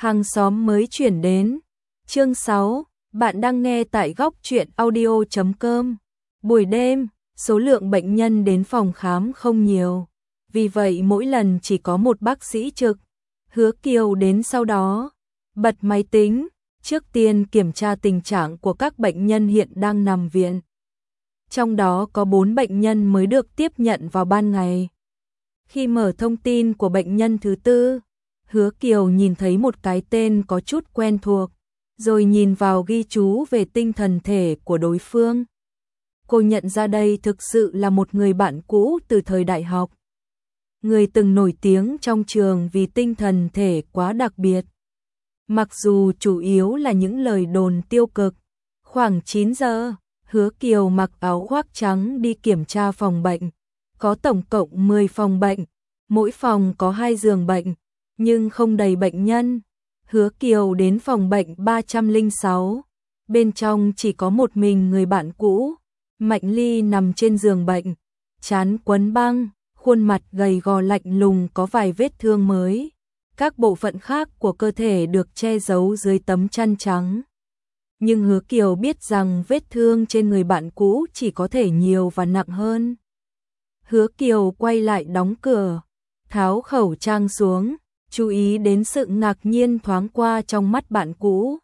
Hàng xóm mới chuyển đến. Chương 6, bạn đang nghe tại góc truyện audio.com. Buổi đêm, số lượng bệnh nhân đến phòng khám không nhiều, vì vậy mỗi lần chỉ có một bác sĩ trực. Hứa Kiều đến sau đó, bật máy tính, trước tiên kiểm tra tình trạng của các bệnh nhân hiện đang nằm viện. Trong đó có 4 bệnh nhân mới được tiếp nhận vào ban ngày. Khi mở thông tin của bệnh nhân thứ tư, Hứa Kiều nhìn thấy một cái tên có chút quen thuộc, rồi nhìn vào ghi chú về tinh thần thể của đối phương. Cô nhận ra đây thực sự là một người bạn cũ từ thời đại học. Người từng nổi tiếng trong trường vì tinh thần thể quá đặc biệt. Mặc dù chủ yếu là những lời đồn tiêu cực. Khoảng 9 giờ, Hứa Kiều mặc áo khoác trắng đi kiểm tra phòng bệnh. Có tổng cộng 10 phòng bệnh, mỗi phòng có 2 giường bệnh, nhưng không đầy bệnh nhân. Hứa Kiều đến phòng bệnh 306, bên trong chỉ có một mình người bạn cũ. Mạnh Ly nằm trên giường bệnh, trán quấn băng, khuôn mặt gầy gò lạnh lùng có vài vết thương mới. Các bộ phận khác của cơ thể được che giấu dưới tấm chăn trắng. Nhưng Hứa Kiều biết rằng vết thương trên người bạn cũ chỉ có thể nhiều và nặng hơn. Hứa Kiều quay lại đóng cửa, tháo khẩu trang xuống, chú ý đến sự ngạc nhiên thoáng qua trong mắt bạn cũ.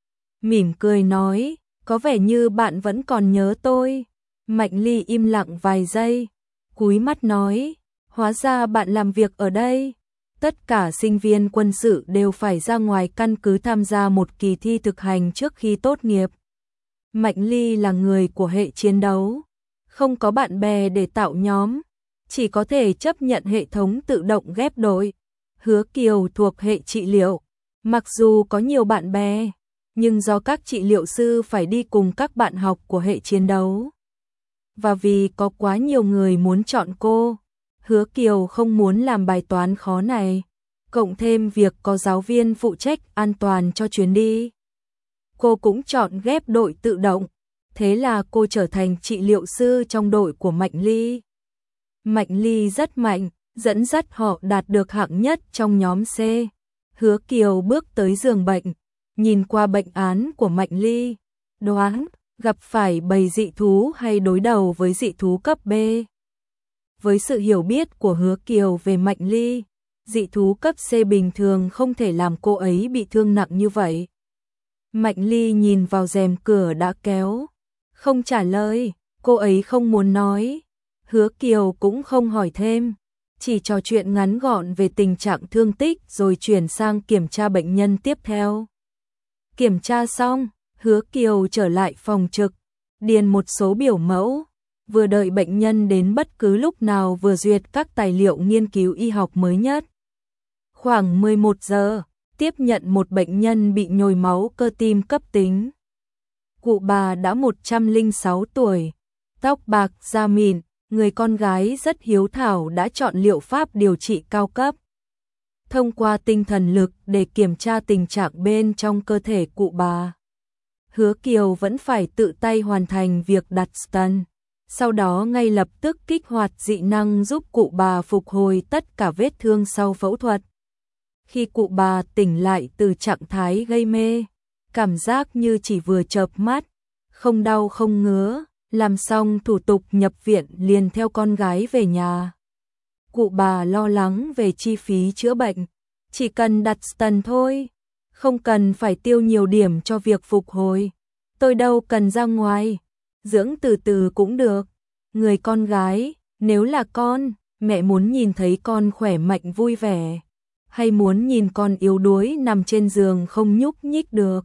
Mỉm cười nói, có vẻ như bạn vẫn còn nhớ tôi. Mạnh Ly im lặng vài giây, cúi mắt nói, hóa ra bạn làm việc ở đây. Tất cả sinh viên quân sự đều phải ra ngoài căn cứ tham gia một kỳ thi thực hành trước khi tốt nghiệp. Mạnh Ly là người của hệ chiến đấu, không có bạn bè để tạo nhóm, chỉ có thể chấp nhận hệ thống tự động ghép đội. Hứa Kiều thuộc hệ trị liệu, mặc dù có nhiều bạn bè, nhưng do các trị liệu sư phải đi cùng các bạn học của hệ chiến đấu. Và vì có quá nhiều người muốn chọn cô, Hứa Kiều không muốn làm bài toán khó này, cộng thêm việc có giáo viên phụ trách an toàn cho chuyến đi. Cô cũng chọn ghép đội tự động, thế là cô trở thành trị liệu sư trong đội của Mạnh Ly. Mạnh Ly rất mạnh, dẫn dắt họ đạt được hạng nhất trong nhóm C. Hứa Kiều bước tới giường bệnh, nhìn qua bệnh án của Mạnh Ly, đoán gặp phải bầy dị thú hay đối đầu với dị thú cấp B. Với sự hiểu biết của Hứa Kiều về Mạnh Ly, dị thú cấp C bình thường không thể làm cô ấy bị thương nặng như vậy. Mạnh Ly nhìn vào rèm cửa đã kéo, không trả lời, cô ấy không muốn nói. Hứa Kiều cũng không hỏi thêm, chỉ trò chuyện ngắn gọn về tình trạng thương tích rồi chuyển sang kiểm tra bệnh nhân tiếp theo. Kiểm tra xong, Hứa Kiều trở lại phòng trực, điền một số biểu mẫu, vừa đợi bệnh nhân đến bất cứ lúc nào vừa duyệt các tài liệu nghiên cứu y học mới nhất. Khoảng 11 giờ, tiếp nhận một bệnh nhân bị nhồi máu cơ tim cấp tính. Cụ bà đã 106 tuổi, tóc bạc da mịn, người con gái rất hiếu thảo đã chọn liệu pháp điều trị cao cấp. Thông qua tinh thần lực để kiểm tra tình trạng bên trong cơ thể cụ bà. Hứa Kiều vẫn phải tự tay hoàn thành việc đặt stent, sau đó ngay lập tức kích hoạt dị năng giúp cụ bà phục hồi tất cả vết thương sau phẫu thuật. Khi cụ bà tỉnh lại từ trạng thái gây mê, cảm giác như chỉ vừa chợp mắt, không đau không ngứa, làm xong thủ tục nhập viện liền theo con gái về nhà. Cụ bà lo lắng về chi phí chữa bệnh, chỉ cần đặt stent thôi, không cần phải tiêu nhiều điểm cho việc phục hồi. Tôi đâu cần ra ngoài, dưỡng từ từ cũng được. Người con gái, nếu là con, mẹ muốn nhìn thấy con khỏe mạnh vui vẻ, hay muốn nhìn con yếu đuối nằm trên giường không nhúc nhích được.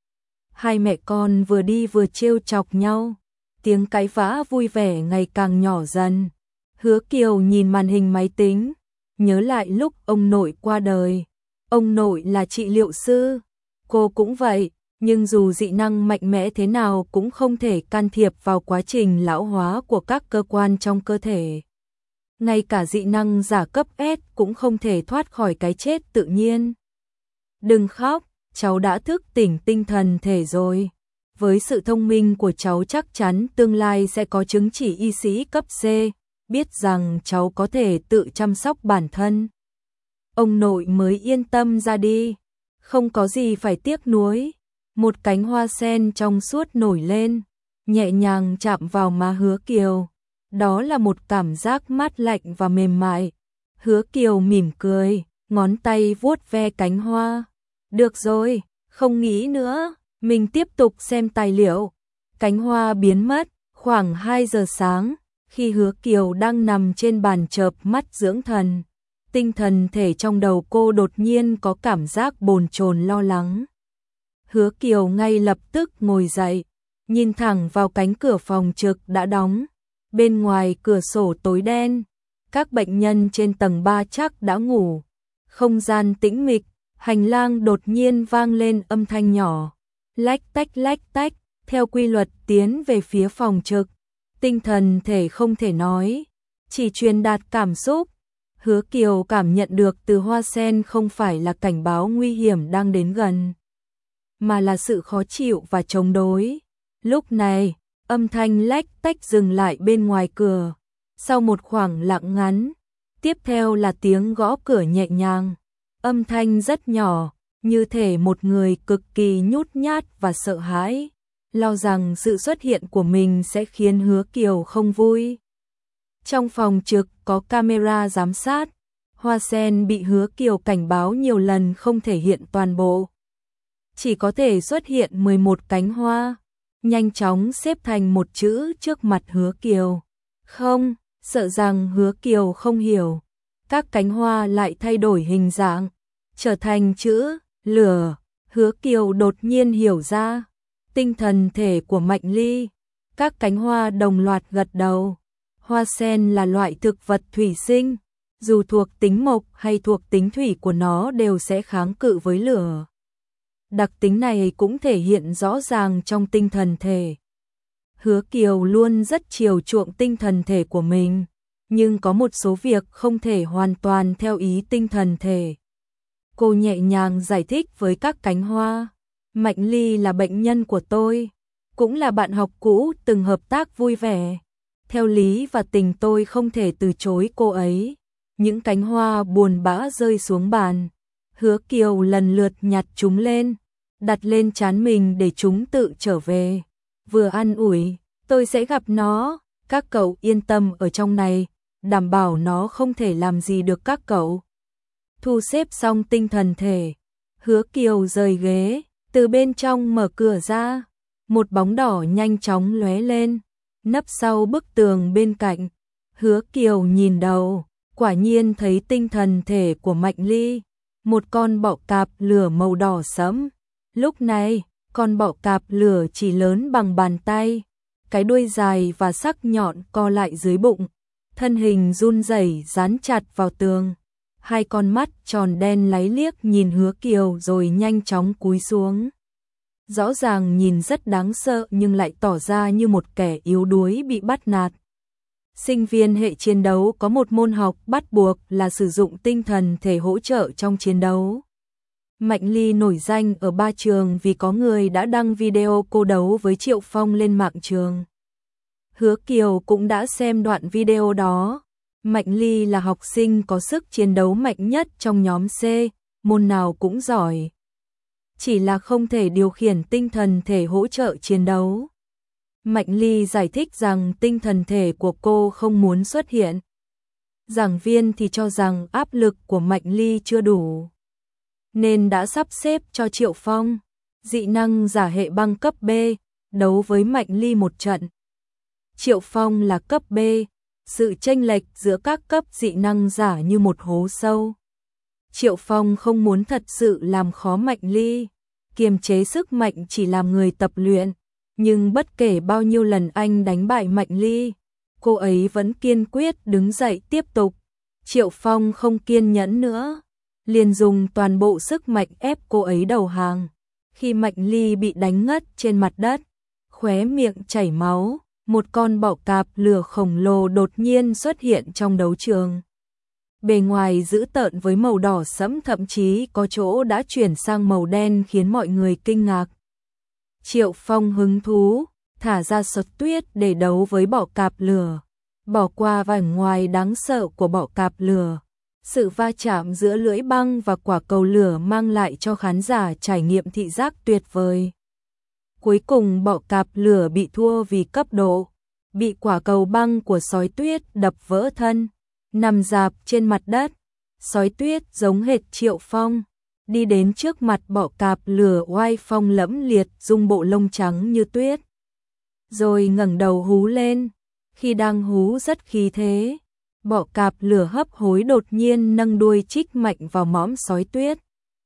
Hai mẹ con vừa đi vừa trêu chọc nhau, tiếng cãi vã vui vẻ ngày càng nhỏ dần. Hứa Kiều nhìn màn hình máy tính, nhớ lại lúc ông nội qua đời. Ông nội là trị liệu sư, cô cũng vậy, nhưng dù dị năng mạnh mẽ thế nào cũng không thể can thiệp vào quá trình lão hóa của các cơ quan trong cơ thể. Ngay cả dị năng giả cấp S cũng không thể thoát khỏi cái chết tự nhiên. Đừng khóc, cháu đã thức tỉnh tinh thần thể rồi. Với sự thông minh của cháu chắc chắn tương lai sẽ có chứng chỉ y sĩ cấp C, biết rằng cháu có thể tự chăm sóc bản thân. Ông nội mới yên tâm ra đi. Không có gì phải tiếc nuối. Một cánh hoa sen trong suốt nổi lên, nhẹ nhàng chạm vào má Hứa Kiều. Đó là một cảm giác mát lạnh và mềm mại. Hứa Kiều mỉm cười, ngón tay vuốt ve cánh hoa. Được rồi, không nghĩ nữa, mình tiếp tục xem tài liệu. Cánh hoa biến mất, khoảng 2 giờ sáng, khi Hứa Kiều đang nằm trên bàn chợp mắt dưỡng thần. Tinh thần thể trong đầu cô đột nhiên có cảm giác bồn chồn lo lắng. Hứa Kiều ngay lập tức ngồi dậy, nhìn thẳng vào cánh cửa phòng trực đã đóng. Bên ngoài cửa sổ tối đen, các bệnh nhân trên tầng 3 chắc đã ngủ. Không gian tĩnh mịch, hành lang đột nhiên vang lên âm thanh nhỏ. Lách tách, theo quy luật tiến về phía phòng trực. Tinh thần thể không thể nói, chỉ truyền đạt cảm xúc. Hứa Kiều cảm nhận được từ hoa sen không phải là cảnh báo nguy hiểm đang đến gần, mà là sự khó chịu và chống đối. Lúc này, âm thanh lách tách dừng lại bên ngoài cửa. Sau một khoảng lặng ngắn, tiếp theo là tiếng gõ cửa nhẹ nhàng. Âm thanh rất nhỏ, như thể một người cực kỳ nhút nhát và sợ hãi, lo rằng sự xuất hiện của mình sẽ khiến Hứa Kiều không vui. Trong phòng trực có camera giám sát, hoa sen bị Hứa Kiều cảnh báo nhiều lần không thể hiện toàn bộ. Chỉ có thể xuất hiện 11 cánh hoa, nhanh chóng xếp thành một chữ trước mặt Hứa Kiều. Không, sợ rằng Hứa Kiều không hiểu. Các cánh hoa lại thay đổi hình dạng, trở thành chữ lửa. Hứa Kiều đột nhiên hiểu ra. Tinh thần thể của Mạnh Ly. Các cánh hoa đồng loạt gật đầu. Hoa sen là loại thực vật thủy sinh, dù thuộc tính mộc hay thuộc tính thủy của nó đều sẽ kháng cự với lửa. Đặc tính này cũng thể hiện rõ ràng trong tinh thần thể. Hứa Kiều luôn rất chiều chuộng tinh thần thể của mình, nhưng có một số việc không thể hoàn toàn theo ý tinh thần thể. Cô nhẹ nhàng giải thích với các cánh hoa. Mạnh Ly là bệnh nhân của tôi, cũng là bạn học cũ từng hợp tác vui vẻ. Theo lý và tình tôi không thể từ chối cô ấy. Những cánh hoa buồn bã rơi xuống bàn. Hứa Kiều lần lượt nhặt chúng lên, đặt lên trán mình để chúng tự trở về. Vừa an ủi, tôi sẽ gặp nó, các cậu yên tâm ở trong này, đảm bảo nó không thể làm gì được các cậu. Thu xếp xong tinh thần thể, Hứa Kiều rời ghế, từ bên trong mở cửa ra, một bóng đỏ nhanh chóng lóe lên, nấp sau bức tường bên cạnh. Hứa Kiều nhìn đầu, quả nhiên thấy tinh thần thể của Mạnh Ly, một con bọ cạp lửa màu đỏ sẫm. Lúc này, con bọ cạp lửa chỉ lớn bằng bàn tay, cái đuôi dài và sắc nhọn co lại dưới bụng, thân hình run rẩy dán chặt vào tường. Hai con mắt tròn đen láy liếc nhìn Hứa Kiều rồi nhanh chóng cúi xuống. Rõ ràng nhìn rất đáng sợ nhưng lại tỏ ra như một kẻ yếu đuối bị bắt nạt. Sinh viên hệ chiến đấu có một môn học bắt buộc là sử dụng tinh thần thể hỗ trợ trong chiến đấu. Mạnh Ly nổi danh ở ba trường vì có người đã đăng video cô đấu với Triệu Phong lên mạng trường. Hứa Kiều cũng đã xem đoạn video đó. Mạnh Ly là học sinh có sức chiến đấu mạnh nhất trong nhóm C, môn nào cũng giỏi. Chỉ là không thể điều khiển tinh thần thể hỗ trợ chiến đấu. Mạnh Ly giải thích rằng tinh thần thể của cô không muốn xuất hiện. Giảng viên thì cho rằng áp lực của Mạnh Ly chưa đủ, nên đã sắp xếp cho Triệu Phong, dị năng giả hệ băng cấp B, đấu với Mạnh Ly một trận. Triệu Phong là cấp B, sự chênh lệch giữa các cấp dị năng giả như một hố sâu. Triệu Phong không muốn thật sự làm khó Mạnh Ly, kiềm chế sức mạnh chỉ làm người tập luyện, nhưng bất kể bao nhiêu lần anh đánh bại Mạnh Ly, cô ấy vẫn kiên quyết đứng dậy tiếp tục. Triệu Phong không kiên nhẫn nữa, liền dùng toàn bộ sức mạnh ép cô ấy đầu hàng. Khi Mạnh Ly bị đánh ngất trên mặt đất, khóe miệng chảy máu, một con bọ cạp lửa khổng lồ đột nhiên xuất hiện trong đấu trường. Bề ngoài dữ tợn với màu đỏ sẫm, thậm chí có chỗ đã chuyển sang màu đen khiến mọi người kinh ngạc. Triệu Phong hứng thú, thả ra sọt tuyết để đấu với bọ cạp lửa. Bỏ qua vẻ ngoài đáng sợ của bọ cạp lửa, Sự va chạm giữa lưỡi băng và quả cầu lửa mang lại cho khán giả trải nghiệm thị giác tuyệt vời. Cuối cùng bọ cạp lửa bị thua vì cấp độ, bị quả cầu băng của sói tuyết đập vỡ thân, nằm rạp trên mặt đất. Sói tuyết giống hệt Triệu Phong, đi đến trước mặt bọ cạp lửa oai phong lẫm liệt, rung bộ lông trắng như tuyết. Rồi ngẩng đầu hú lên, khi đang hú rất khí thế, bọ cạp lửa hấp hối đột nhiên nâng đuôi chích mạnh vào mõm sói tuyết.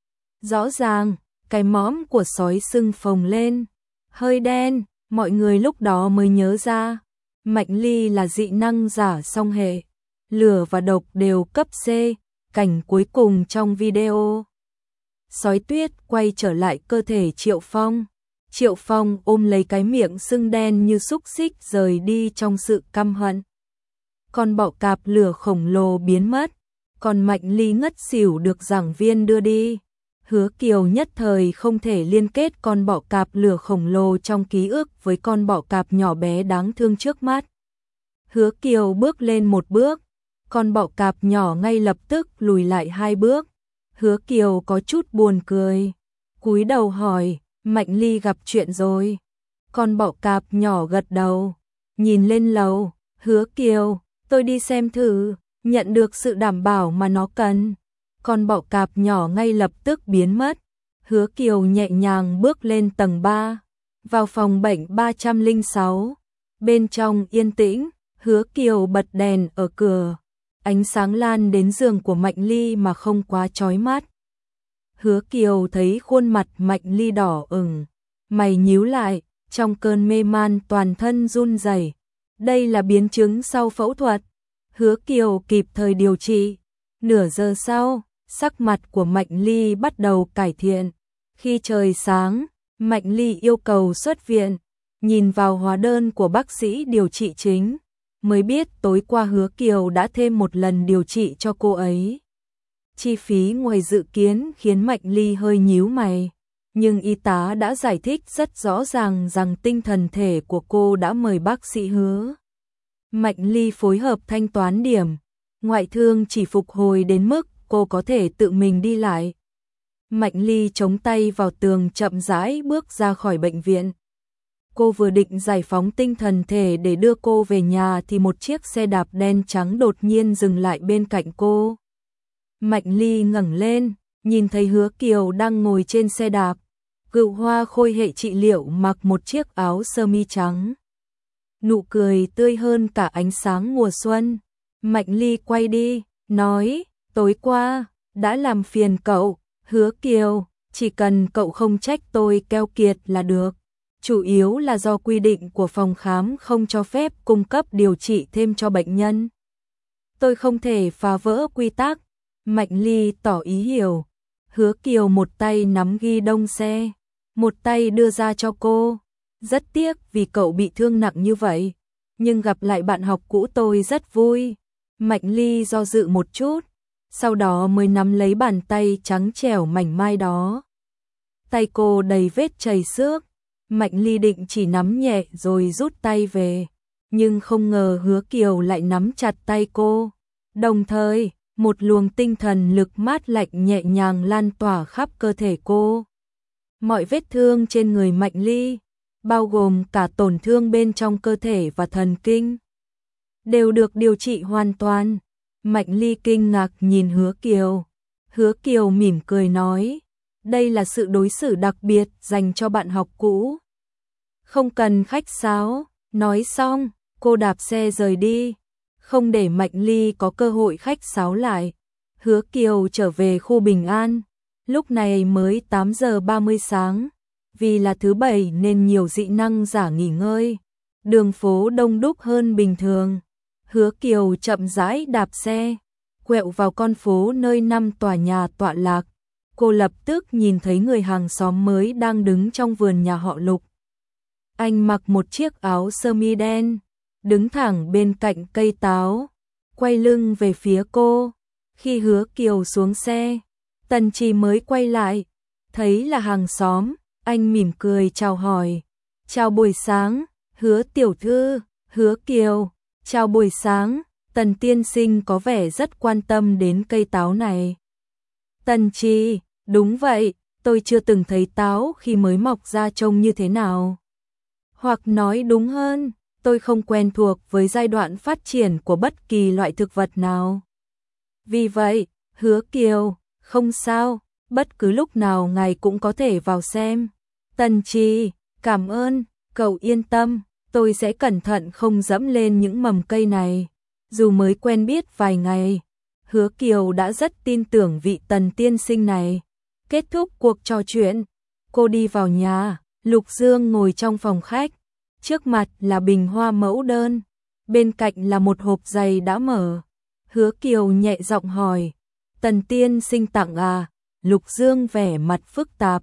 Rõ ràng, cái mõm của sói sưng phồng lên, hơi đen, mọi người lúc đó mới nhớ ra, Mạnh Ly là dị năng giả song hệ, lửa và độc đều cấp C. Cảnh cuối cùng trong video, sói tuyết quay trở lại cơ thể Triệu Phong. Triệu Phong ôm lấy cái miệng sưng đen như xúc xích rời đi trong sự căm hận. Con bọ cạp lửa khổng lồ biến mất, còn Mạnh Ly ngất xỉu được giảng viên đưa đi. Hứa Kiều nhất thời không thể liên kết con bọ cạp lửa khổng lồ trong ký ức với con bọ cạp nhỏ bé đáng thương trước mắt. Hứa Kiều bước lên một bước, con bọ cạp nhỏ ngay lập tức lùi lại 2 bước. Hứa Kiều có chút buồn cười, cúi đầu hỏi, Mạnh Ly gặp chuyện rồi. Con bọ cạp nhỏ gật đầu, nhìn lên lầu, Hứa Kiều, tôi đi xem thử, nhận được sự đảm bảo mà nó cần. Con bọ cạp nhỏ ngay lập tức biến mất. Hứa Kiều nhẹ nhàng bước lên tầng 3, vào phòng bệnh 306. Bên trong yên tĩnh, Hứa Kiều bật đèn ở cửa. Ánh sáng lan đến giường của Mạnh Ly mà không quá chói mắt. Hứa Kiều thấy khuôn mặt Mạnh Ly đỏ ửng, mày nhíu lại, trong cơn mê man toàn thân run rẩy. Đây là biến chứng sau phẫu thuật. Hứa Kiều kịp thời điều trị. Nửa giờ sau, sắc mặt của Mạnh Ly bắt đầu cải thiện. Khi trời sáng, Mạnh Ly yêu cầu xuất viện, nhìn vào hóa đơn của bác sĩ điều trị chính, mới biết tối qua Hứa Kiều đã thêm một lần điều trị cho cô ấy. Chi phí ngoài dự kiến khiến Mạnh Ly hơi nhíu mày, nhưng y tá đã giải thích rất rõ ràng rằng tinh thần thể của cô đã mời bác sĩ Hứa. Mạnh Ly phối hợp thanh toán điểm, ngoại thương chỉ phục hồi đến mức cô có thể tự mình đi lại. Mạnh Ly chống tay vào tường chậm rãi bước ra khỏi bệnh viện. Cô vừa định giải phóng tinh thần thể để đưa cô về nhà thì một chiếc xe đạp đen trắng đột nhiên dừng lại bên cạnh cô. Mạnh Ly ngẩng lên, nhìn thấy Hứa Kiều đang ngồi trên xe đạp. Cựu Hoa Khôi hệ trị liệu mặc một chiếc áo sơ mi trắng, nụ cười tươi hơn cả ánh sáng mùa xuân. Mạnh Ly quay đi, nói, tối qua, đã làm phiền cậu, Hứa Kiều, chỉ cần cậu không trách tôi keo kiệt là được. Chủ yếu là do quy định của phòng khám không cho phép cung cấp điều trị thêm cho bệnh nhân. Tôi không thể phá vỡ quy tắc. Mạnh Ly tỏ ý hiểu. Hứa Kiều một tay nắm ghi đông xe, một tay đưa ra cho cô. Rất tiếc vì cậu bị thương nặng như vậy, nhưng gặp lại bạn học cũ tôi rất vui. Mạnh Ly do dự một chút, sau đó mới nắm lấy bàn tay trắng trẻo mảnh mai đó. Tay cô đầy vết chảy xước. Mạnh Ly định chỉ nắm nhẹ rồi rút tay về, nhưng không ngờ Hứa Kiều lại nắm chặt tay cô. Đồng thời, một luồng tinh thần lực mát lạnh nhẹ nhàng lan tỏa khắp cơ thể cô. Mọi vết thương trên người Mạnh Ly, bao gồm cả tổn thương bên trong cơ thể và thần kinh, đều được điều trị hoàn toàn. Mạnh Ly kinh ngạc nhìn Hứa Kiều. Hứa Kiều mỉm cười nói, đây là sự đối xử đặc biệt dành cho bạn học cũ. Không cần khách sáo. Nói xong, cô đạp xe rời đi, không để Mạnh Ly có cơ hội khách sáo lại. Hứa Kiều trở về khu Bình An. Lúc này mới 8 giờ 30 sáng. Vì là thứ Bảy nên nhiều dị năng giả nghỉ ngơi. Đường phố đông đúc hơn bình thường. Hứa Kiều chậm rãi đạp xe, quẹo vào con phố nơi 5 tòa nhà tọa lạc. Cô lập tức nhìn thấy người hàng xóm mới đang đứng trong vườn nhà họ Lục. Anh mặc một chiếc áo sơ mi đen, đứng thẳng bên cạnh cây táo, quay lưng về phía cô. Khi Hứa Kiều xuống xe, Tần Trì mới quay lại, thấy là hàng xóm, anh mỉm cười chào hỏi. Chào buổi sáng, Hứa tiểu thư. Hứa Kiều, chào buổi sáng. Tần tiên sinh có vẻ rất quan tâm đến cây táo này. Tần Trì, đúng vậy, tôi chưa từng thấy táo khi mới mọc ra trông như thế nào. Hoặc nói đúng hơn, tôi không quen thuộc với giai đoạn phát triển của bất kỳ loại thực vật nào. Vì vậy, Hứa Kiều, không sao, bất cứ lúc nào ngài cũng có thể vào xem. Tần Trì, cảm ơn, cậu yên tâm, tôi sẽ cẩn thận không dẫm lên những mầm cây này. Dù mới quen biết vài ngày, Hứa Kiều đã rất tin tưởng vị Tần tiên sinh này. Kết thúc cuộc trò chuyện, cô đi vào nhà, Lục Dương ngồi trong phòng khách. Trước mặt là bình hoa mẫu đơn, bên cạnh là một hộp giày đã mở. Hứa Kiều nhẹ giọng hỏi, Tần tiên sinh tặng à? Lục Dương vẻ mặt phức tạp.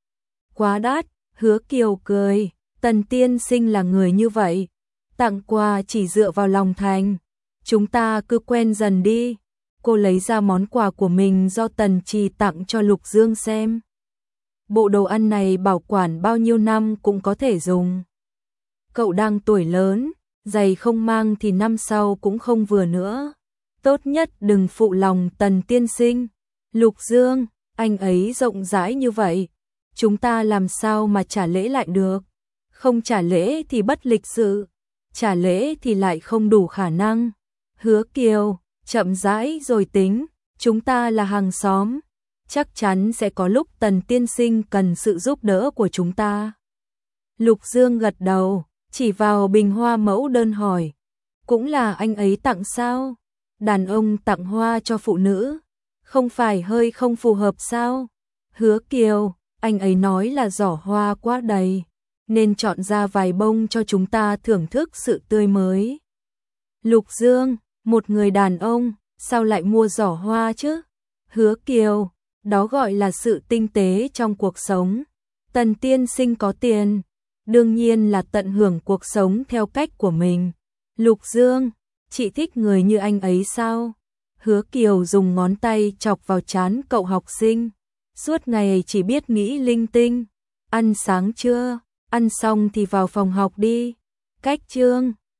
Quá đắt, Hứa Kiều cười, Tần tiên sinh là người như vậy, tặng quà chỉ dựa vào lòng thành. Chúng ta cứ quen dần đi. Cô lấy ra món quà của mình do Tần Trì tặng cho Lục Dương xem. Bộ đồ ăn này bảo quản bao nhiêu năm cũng có thể dùng. Cậu đang tuổi lớn, giày không mang thì năm sau cũng không vừa nữa. Tốt nhất đừng phụ lòng Tần tiên sinh. Lục Dương, anh ấy rộng rãi như vậy, chúng ta làm sao mà trả lễ lại được? Không trả lễ thì bất lịch sự, trả lễ thì lại không đủ khả năng. Hứa Kiều, chậm rãi rồi tính, chúng ta là hàng xóm, chắc chắn sẽ có lúc Tần tiên sinh cần sự giúp đỡ của chúng ta. Lục Dương gật đầu, chỉ vào bình hoa mẫu đơn hỏi, cũng là anh ấy tặng sao? Đàn ông tặng hoa cho phụ nữ, không phải hơi không phù hợp sao? Hứa Kiều, anh ấy nói là giỏ hoa quá đầy, nên chọn ra vài bông cho chúng ta thưởng thức sự tươi mới. Lục Dương, một người đàn ông, sao lại mua giỏ hoa chứ? Hứa Kiều, đó gọi là sự tinh tế trong cuộc sống. Tần tiên sinh có tiền, đương nhiên là tận hưởng cuộc sống theo cách của mình. Lục Dương, chị thích người như anh ấy sao? Hứa Kiều dùng ngón tay chọc vào trán cậu học sinh. Suốt ngày chỉ biết nghĩ linh tinh. Ăn sáng chưa? Ăn xong thì vào phòng học đi. Cách chương